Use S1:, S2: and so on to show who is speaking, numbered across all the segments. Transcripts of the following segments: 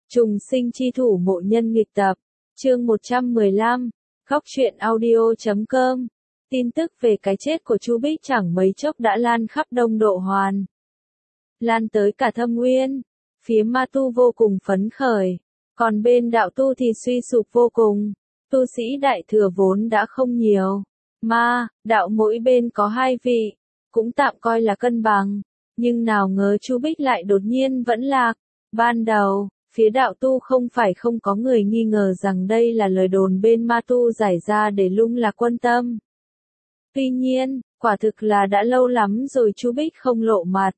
S1: Trùng sinh chi thủ mộ nhân nghịch tập, chương 115, góc truyện audio.com. Tin tức về cái chết của Chu Bích chẳng mấy chốc đã lan khắp Đông Độ Hoàn. Lan tới cả Thâm Nguyên, phía ma tu vô cùng phấn khởi, còn bên đạo tu thì suy sụp vô cùng. Tu sĩ đại thừa vốn đã không nhiều, ma, đạo mỗi bên có 2 vị, cũng tạm coi là cân bằng, nhưng nào ngờ Chu Bích lại đột nhiên vẫn lạc. Ban đầu, phía đạo tu không phải không có người nghi ngờ rằng đây là lời đồn bên ma tu giải ra để lung lạc quân tâm. Tuy nhiên, quả thực là đã lâu lắm rồi Chu Bích không lộ mặt.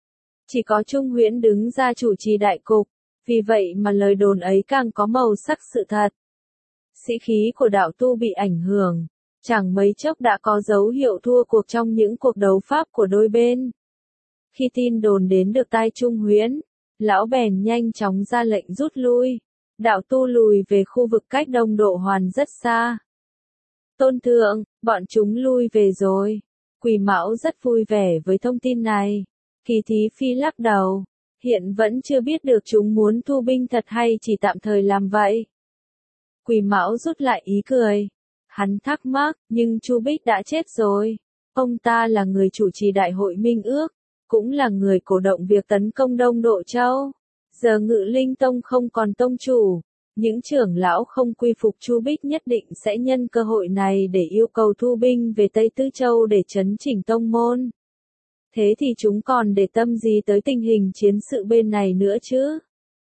S1: Chỉ có Trung Huyễn đứng ra chủ trì đại cục, vì vậy mà lời đồn ấy càng có màu sắc sự thật. Sĩ khí của đạo tu bị ảnh hưởng, chẳng mấy chốc đã có dấu hiệu thua cuộc trong những cuộc đấu pháp của đôi bên. Khi tin đồn đến được tai Trung Huyễn, lão bèn nhanh chóng ra lệnh rút lui, đạo tu lùi về khu vực cách Đông Độ Hoàn rất xa. Tôn thượng, bọn chúng lui về rồi. Quỷ Mão rất vui vẻ với thông tin này. Kỳ Thí Phi lắc đầu, hiện vẫn chưa biết được chúng muốn thu binh thật hay chỉ tạm thời làm vậy. Quỷ Mão rút lại ý cười. Hắn thắc mắc, nhưng Chu Bích đã chết rồi. Ông ta là người chủ trì đại hội Minh Ước, cũng là người cổ động việc tấn công Đông Độ Châu. Giờ Ngự Linh Tông không còn tông chủ, những trưởng lão không quy phục Chu Bích nhất định sẽ nhân cơ hội này để yêu cầu thu binh về Tây Tư Châu để chấn chỉnh tông môn. Thế thì chúng còn để tâm gì tới tình hình chiến sự bên này nữa chứ?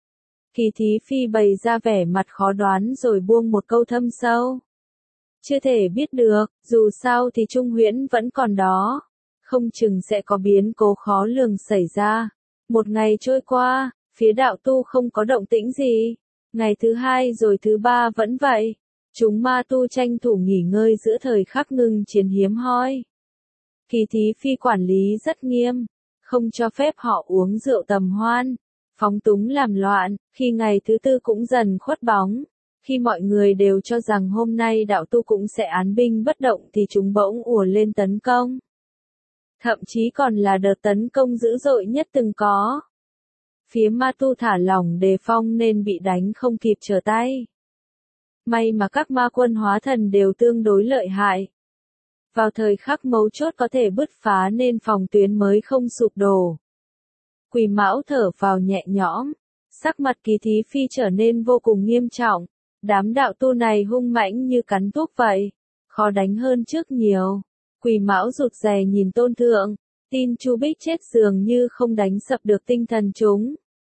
S1: Kỳ Thí Phi bày ra vẻ mặt khó đoán rồi buông một câu thâm sâu. Chưa thể biết được, dù sao thì Trung Huyễn vẫn còn đó. Không chừng sẽ có biến cố khó lường xảy ra. Một ngày trôi qua, phía đạo tu không có động tĩnh gì. Ngày thứ 2 rồi thứ 3 vẫn vậy. Chúng ma tu tranh thủ nghỉ ngơi giữa thời khắc ngưng chiến hiếm hoi. Kỳ Thí Phi quản lý rất nghiêm, không cho phép họ uống rượu tầm hoan, phóng túng làm loạn. Khi ngày thứ 4 cũng dần khuất bóng, khi mọi người đều cho rằng hôm nay đạo tu cũng sẽ án binh bất động thì chúng bỗng ùa lên tấn công. Thậm chí còn là đợt tấn công dữ dội nhất từng có. Phía ma tu thả lỏng đề phòng nên bị đánh không kịp trở tay. May mà các ma quân hóa thần đều tương đối lợi hại. Vào thời khắc mấu chốt có thể bứt phá nên phòng tuyến mới không sụp đổ. Quỷ Mão thở vào nhẹ nhõm, sắc mặt Kỳ Thí Phi trở nên vô cùng nghiêm trọng. Đám đạo tu này hung mãnh như cắn thuốc vậy, khó đánh hơn trước nhiều. Quỷ Mão rụt rè nhìn Tôn thượng, tin Chu Bích chết dường như không đánh sập được tinh thần chúng.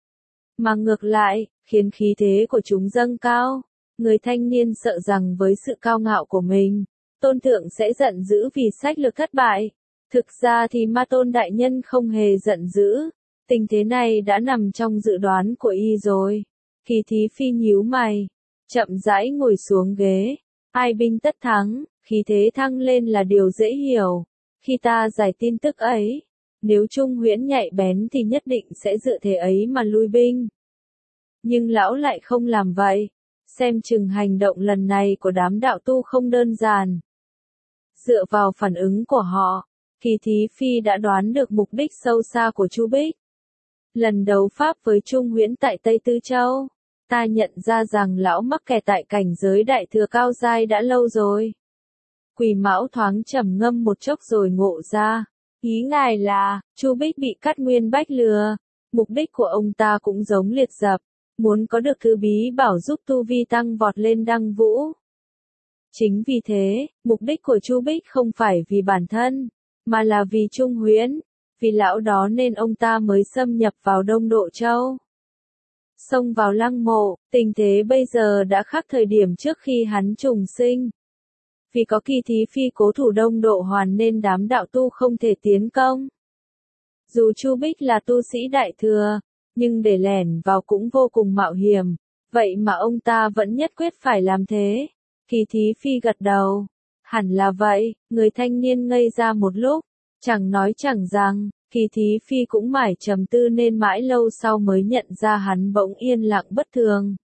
S1: Mà ngược lại, khiến khí thế của chúng dâng cao. Người thanh niên sợ rằng với sự cao ngạo của mình, Tôn thượng sẽ giận dữ vì sách lược thất bại. Thực ra thì Ma Tôn đại nhân không hề giận dữ. Tình thế này đã nằm trong dự đoán của y rồi. Kỳ Thí Phi nhíu mày, chậm rãi ngồi xuống ghế. Ai binh tất thắng, khí thế thăng lên là điều dễ hiểu. Khi ta giải tin tức ấy, nếu Trung Huyễn nhạy bén thì nhất định sẽ dựa thế ấy mà lui binh. Nhưng lão lại không làm vậy. Xem chừng hành động lần này của đám đạo tu không đơn giản. Dựa vào phản ứng của họ, Kỳ Thí Phi đã đoán được mục đích sâu xa của Chu Bích. Lần đấu pháp với Trung Huyễn tại Tây Tư Châu, ta nhận ra rằng lão mắc kẹt tại cảnh giới đại thừa cao giai đã lâu rồi. Quỷ Mão thoáng trầm ngâm một chốc rồi ngộ ra. Ý ngài là, Chu Bích bị Cát Nguyên Bách lừa. Mục đích của ông ta cũng giống Liệt Dập, muốn có được thứ bí bảo giúp tu vi tăng vọt lên đăng vũ. Chính vì thế, mục đích của Chu Bích không phải vì bản thân, mà là vì Trung Huyễn. Vì lão đó nên ông ta mới xâm nhập vào Đông Độ Châu. Xông vào lăng mộ, tình thế bây giờ đã khác thời điểm trước khi hắn trùng sinh. Vì có Kỳ Thí Phi cố thủ Đông Độ Hoàn nên đám đạo tu không thể tiến công. Dù Chu Bích là tu sĩ đại thừa, nhưng để lẻn vào cũng vô cùng mạo hiểm, vậy mà ông ta vẫn nhất quyết phải làm thế. Kỳ Thí Phi gật đầu. Hẳn là vậy, người thanh niên ngây ra một lúc, chẳng nói chẳng rằng, Kỳ Thí Phi cũng mải trầm tư nên mãi lâu sau mới nhận ra hắn bỗng yên lặng bất thường.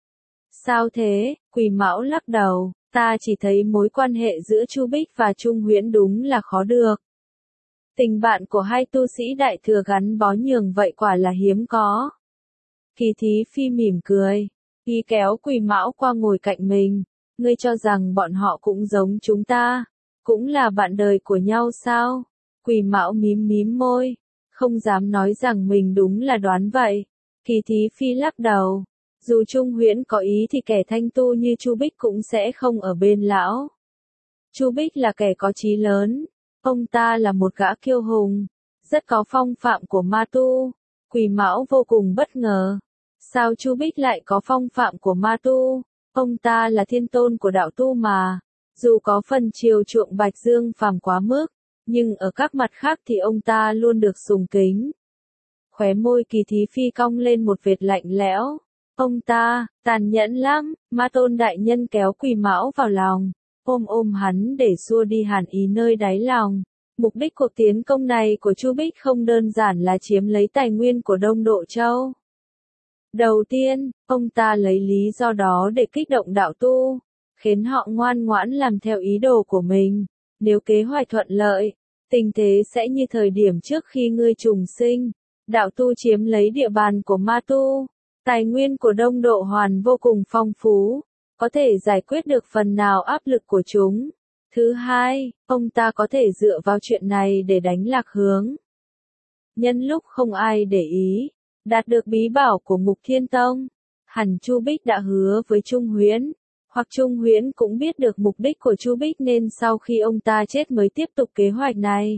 S1: Sao thế? Quỷ Mão lắc đầu, ta chỉ thấy mối quan hệ giữa Chu Bích và Trung Huyễn đúng là khó được. Tình bạn của hai tu sĩ đại thừa gắn bó nhường vậy quả là hiếm có. Kỳ Thí Phi mỉm cười, y kéo Quỳ Mão qua ngồi cạnh mình. Ngươi cho rằng bọn họ cũng giống chúng ta, cũng là bạn đời của nhau sao? Quỳ Mão mím mím môi, không dám nói rằng mình đúng là đoán vậy. Kỳ Thí Phi lắc đầu, dù Trung Huyễn có ý thì kẻ thanh tu như Chu Bích cũng sẽ không ở bên lão. Chu Bích là kẻ có chí lớn, ông ta là một gã kiêu hùng, rất có phong phạm của ma tu. Quỳ Mão vô cùng bất ngờ, sao Chu Bích lại có phong phạm của ma tu? Ông ta là thiên tôn của đạo tu mà, dù có phần chiều chuộng Bạch Dương Phàm quá mức, nhưng ở các mặt khác thì ông ta luôn được sùng kính. Khóe môi Kỳ Thí Phi cong lên một vệt lạnh lẽo. Ông ta, tàn nhẫn lắm, Ma Tôn đại nhân kéo Quỳ Mão vào lòng, ôm hắn để xua đi hàn ý nơi đáy lòng. Mục đích cuộc tiến công này của Chu Bích không đơn giản là chiếm lấy tài nguyên của Đông Độ Châu. Đầu tiên, ông ta lấy lý do đó để kích động đạo tu, khiến họ ngoan ngoãn làm theo ý đồ của mình. Nếu kế hoạch thuận lợi, tình thế sẽ như thời điểm trước khi ngươi trùng sinh, đạo tu chiếm lấy địa bàn của ma tu. Tài nguyên của Đông Độ Hoàn vô cùng phong phú, có thể giải quyết được phần nào áp lực của chúng. Thứ hai, ông ta có thể dựa vào chuyện này để đánh lạc hướng. Nhân lúc không ai để ý, đạt được bí bảo của Ngục Thiên Tông, hẳn Chu Bích đã hứa với Trung Huyễn, hoặc Trung Huyễn cũng biết được mục đích của Chu Bích nên sau khi ông ta chết mới tiếp tục kế hoạch này.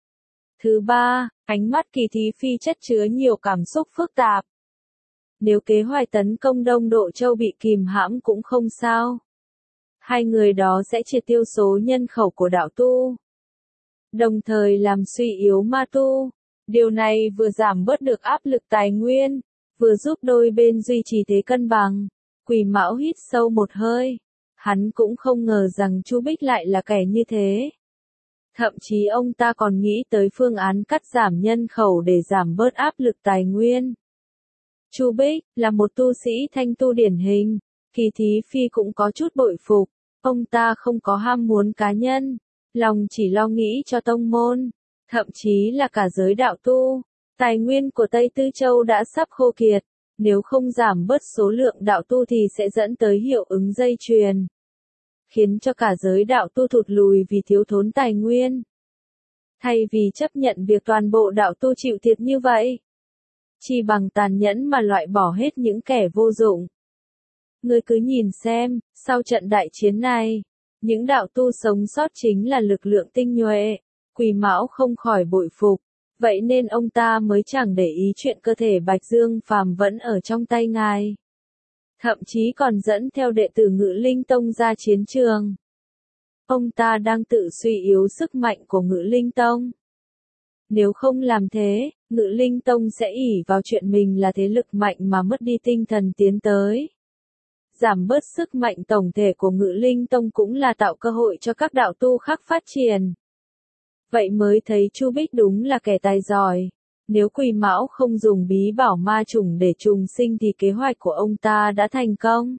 S1: Thứ ba, ánh mắt Kỳ Thí Phi chất chứa nhiều cảm xúc phức tạp. Nếu kế hoạch tấn công Đông Độ Châu bị kìm hãm cũng không sao. Hai người đó sẽ triệt tiêu số nhân khẩu của đạo tu, đồng thời làm suy yếu ma tu. Điều này vừa giảm bớt được áp lực tài nguyên, vừa giúp đôi bên duy trì thế cân bằng. Quỳ Mão hít sâu một hơi. Hắn cũng không ngờ rằng Chu Bích lại là kẻ như thế. Thậm chí ông ta còn nghĩ tới phương án cắt giảm nhân khẩu để giảm bớt áp lực tài nguyên. Chu Bích là một tu sĩ thanh tu điển hình, Kỳ Thí Phi cũng có chút bội phục. Ông ta không có ham muốn cá nhân, lòng chỉ lo nghĩ cho tông môn, thậm chí là cả giới đạo tu. Tài nguyên của Tây Tư Châu đã sắp khô kiệt, nếu không giảm bớt số lượng đạo tu thì sẽ dẫn tới hiệu ứng dây chuyền, khiến cho cả giới đạo tu thụt lùi vì thiếu thốn tài nguyên. Thay vì chấp nhận việc toàn bộ đạo tu chịu thiệt như vậy, chỉ bằng tàn nhẫn mà loại bỏ hết những kẻ vô dụng. Ngươi cứ nhìn xem, sau trận đại chiến này, những đạo tu sống sót chính là lực lượng tinh nhuệ. Quỳ Mão không khỏi bội phục, vậy nên ông ta mới chẳng để ý chuyện cơ thể Bạch Dương Phàm vẫn ở trong tay ngài. Thậm chí còn dẫn theo đệ tử Ngự Linh Tông ra chiến trường. Ông ta đang tự suy yếu sức mạnh của Ngự Linh Tông. Nếu không làm thế, Ngự Linh Tông sẽ ỷ vào chuyện mình là thế lực mạnh mà mất đi tinh thần tiến tới. Giảm bớt sức mạnh tổng thể của Ngự Linh Tông cũng là tạo cơ hội cho các đạo tu khác phát triển. Vậy mới thấy Chu Bích đúng là kẻ tài giỏi. Nếu Quỳ Mão không dùng bí bảo ma trùng để trùng sinh thì kế hoạch của ông ta đã thành công.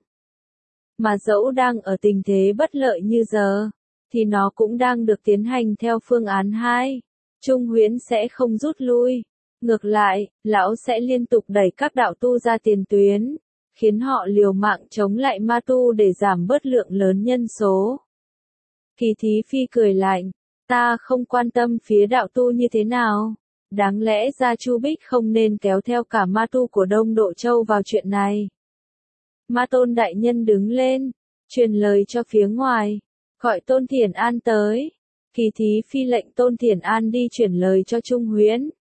S1: Mà dẫu đang ở tình thế bất lợi như giờ, thì nó cũng đang được tiến hành theo phương án 2. Trung Huyễn sẽ không rút lui. Ngược lại, lão sẽ liên tục đẩy các đạo tu ra tiền tuyến, khiến họ liều mạng chống lại ma tu để giảm bớt lượng lớn nhân số. Kỳ Thí Phi cười lạnh, ta không quan tâm phía đạo tu như thế nào. Đáng lẽ ra Chu Bích không nên kéo theo cả ma tu của Đông Độ Châu vào chuyện này. Ma Tôn đại nhân đứng lên, truyền lời cho phía ngoài, gọi Tôn Thiển An tới. Kỳ Thí Phi lệnh Tôn Thiển An đi truyền lời cho Trung Huyễn.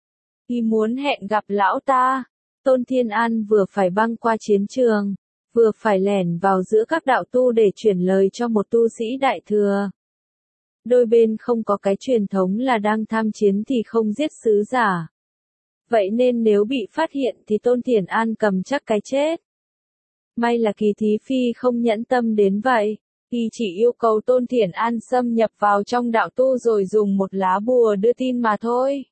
S1: Y muốn hẹn gặp lão ta. Tôn Thiên An vừa phải băng qua chiến trường, vừa phải lẻn vào giữa các đạo tu để truyền lời cho một tu sĩ đại thừa. Đôi bên không có cái truyền thống là đang tham chiến thì không giết sứ giả. Vậy nên nếu bị phát hiện thì Tôn Thiển An cầm chắc cái chết. May là Kỳ Thí Phi không nhẫn tâm đến vậy. Y chỉ yêu cầu Tôn Thiển An xâm nhập vào trong đạo tu rồi dùng một lá bùa đưa tin mà thôi.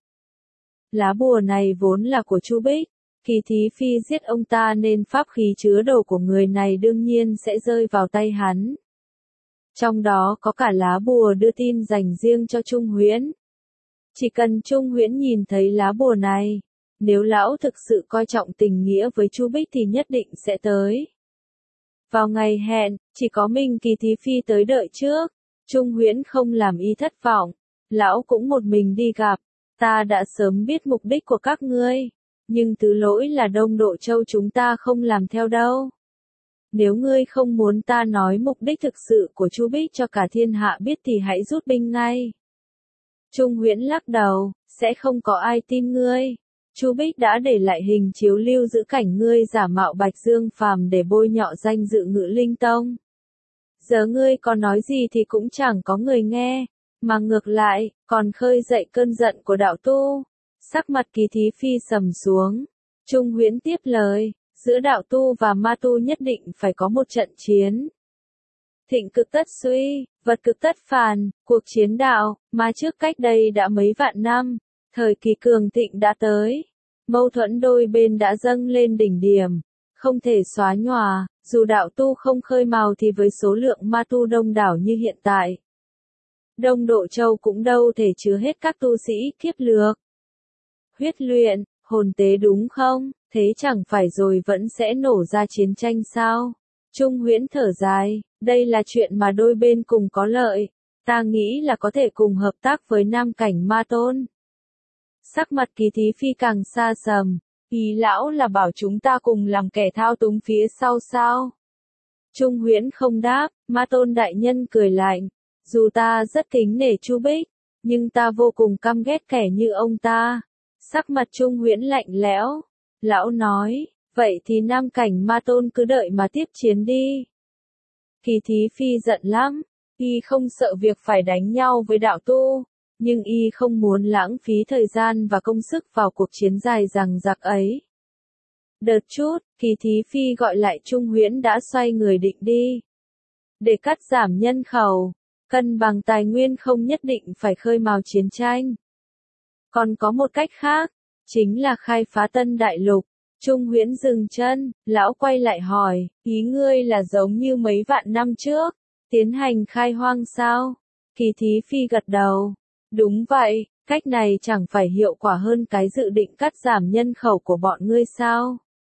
S1: Lá bùa này vốn là của Chu Bích. Kỳ Thí Phi giết ông ta nên pháp khí chứa đồ của người này đương nhiên sẽ rơi vào tay hắn. Trong đó có cả lá bùa đưa tin dành riêng cho Trung Huyễn. Chỉ cần Trung Huyễn nhìn thấy lá bùa này, Nếu lão thực sự coi trọng tình nghĩa với Chu Bích thì nhất định sẽ tới. Vào ngày hẹn, chỉ có mình Kỳ Thí Phi tới đợi trước. Trung Huyễn không làm y thất vọng. Lão cũng một mình đi gặp. Ta đã sớm biết mục đích của các ngươi. Nhưng thứ lỗi là Đông Độ Châu chúng ta không làm theo đâu. Nếu ngươi không muốn ta nói mục đích thực sự của Chu Bích cho cả thiên hạ biết thì hãy rút binh ngay. Trung Huyễn lắc đầu, sẽ không có ai tin ngươi. Chu Bích đã để lại hình chiếu lưu giữ cảnh ngươi giả mạo Bạch Dương Phàm để bôi nhọ danh dự Ngự Linh Tông. Giờ ngươi có nói gì thì cũng chẳng có người nghe, mà ngược lại, còn khơi dậy cơn giận của đạo tu. Sắc mặt Kỳ Thí Phi sầm xuống. Trung Huyễn tiếp lời, giữa đạo tu và ma tu nhất định phải có một trận chiến. Thịnh cực tất suy, vật cực tất phàn, cuộc chiến đạo, mà trước cách đây đã mấy vạn năm, thời kỳ cường thịnh đã tới. Mâu thuẫn đôi bên đã dâng lên đỉnh điểm, không thể xóa nhòa, dù đạo tu không khơi mào thì với số lượng ma tu đông đảo như hiện tại. Đông Độ Châu cũng đâu thể chứa hết các tu sĩ kiếp lược. Huyết luyện, hồn tế đúng không? Thế chẳng phải rồi vẫn sẽ nổ ra chiến tranh sao? Trung Huyễn thở dài, đây là chuyện mà đôi bên cùng có lợi. Ta nghĩ là có thể cùng hợp tác với Nam Cảnh Ma Tôn. Sắc mặt Kỳ Thí Phi càng xa sầm, ý lão là bảo chúng ta cùng làm kẻ thao túng phía sau sao? Trung Huyễn không đáp, Ma Tôn đại nhân cười lạnh, dù ta rất kính nể Chu Bích, nhưng ta vô cùng căm ghét kẻ như ông ta. Sắc mặt Trung Huyễn lạnh lẽo, lão nói, vậy thì Nam Cảnh Ma Tôn cứ đợi mà tiếp chiến đi. Kỳ Thí Phi giận lắm, y không sợ việc phải đánh nhau với đạo tu, nhưng y không muốn lãng phí thời gian và công sức vào cuộc chiến dài dằng dặc ấy. Đợt chút, Kỳ Thí Phi gọi lại Trung Huyễn đã xoay người định đi. Để cắt giảm nhân khẩu, cân bằng tài nguyên không nhất định phải khơi mào chiến tranh. Còn có một cách khác, chính là khai phá Tân Đại Lục. Trung Huyễn dừng chân, lão quay lại hỏi, ý ngươi là giống như mấy vạn năm trước, tiến hành khai hoang sao? Kỳ Thí Phi gật đầu. Đúng vậy, cách này chẳng phải hiệu quả hơn cái dự định cắt giảm nhân khẩu của bọn ngươi sao?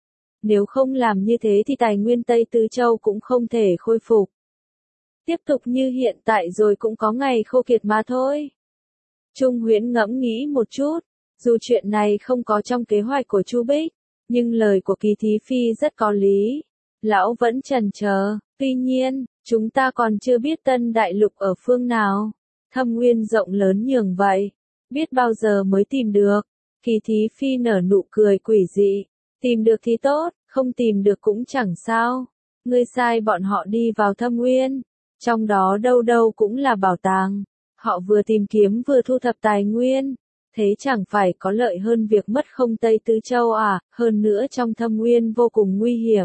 S1: Nếu không làm như thế thì tài nguyên Tây Tứ Châu cũng không thể khôi phục. Tiếp tục như hiện tại rồi cũng có ngày khô kiệt mà thôi. Trung Huyễn ngẫm nghĩ một chút, dù chuyện này không có trong kế hoạch của Chu Bích, nhưng lời của Kỳ Thí Phi rất có lý. Lão vẫn chần chờ, tuy nhiên, chúng ta còn chưa biết Tân Đại Lục ở phương nào. Thâm Nguyên rộng lớn nhường vậy, biết bao giờ mới tìm được. Kỳ Thí Phi nở nụ cười quỷ dị, tìm được thì tốt, không tìm được cũng chẳng sao. Ngươi sai bọn họ đi vào Thâm Nguyên, trong đó đâu đâu cũng là bảo tàng. Họ vừa tìm kiếm vừa thu thập tài nguyên, thế chẳng phải có lợi hơn việc mất không Tây Tứ Châu à, hơn nữa trong Thâm Nguyên vô cùng nguy hiểm.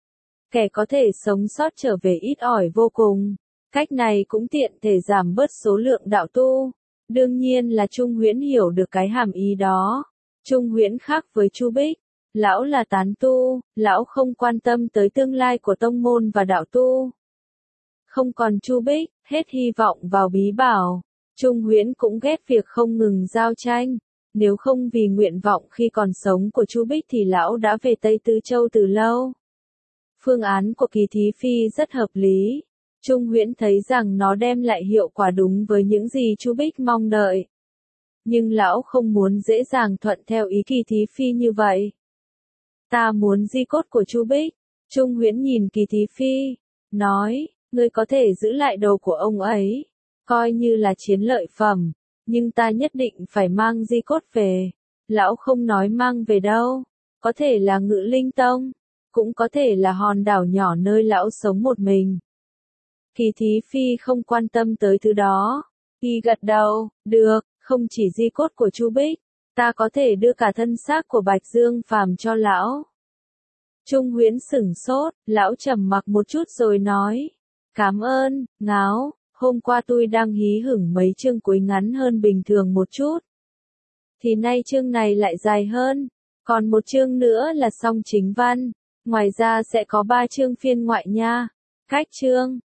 S1: Kẻ có thể sống sót trở về ít ỏi vô cùng. Cách này cũng tiện thể giảm bớt số lượng đạo tu. Đương nhiên là Trung Huyễn hiểu được cái hàm ý đó. Trung Huyễn khác với Chu Bích. Lão là tán tu, lão không quan tâm tới tương lai của tông môn và đạo tu. Không còn Chu Bích, hết hy vọng vào bí bảo. Trung Huyễn cũng ghét việc không ngừng giao tranh. Nếu không vì nguyện vọng khi còn sống của Chu Bích thì lão đã về Tây Tứ Châu từ lâu. Phương án của Kỳ Thí Phi rất hợp lý. Trung Huyễn thấy rằng nó đem lại hiệu quả đúng với những gì Chu Bích mong đợi. Nhưng lão không muốn dễ dàng thuận theo ý Kỳ Thí Phi như vậy. Ta muốn di cốt của Chu Bích. Trung Huyễn nhìn Kỳ Thí Phi, nói, ngươi có thể giữ lại đồ của ông ấy, coi như là chiến lợi phẩm, nhưng ta nhất định phải mang di cốt về. Lão không nói mang về đâu, có thể là Ngự Linh Tông, cũng có thể là hòn đảo nhỏ nơi lão sống một mình. Kỳ Thí Phi không quan tâm tới thứ đó. Y gật đầu, được, không chỉ di cốt của Chu Bích, ta có thể đưa cả thân xác của Bạch Dương Phàm cho lão. Trung Huyễn sửng sốt, lão trầm mặc một chút rồi nói, cảm ơn, Ngáo, hôm qua tôi đang hí hửng mấy chương cuối ngắn hơn bình thường một chút. Thì nay chương này lại dài hơn, còn một chương nữa là xong chính văn, ngoài ra sẽ có 3 chương phiên ngoại nha. Cách chương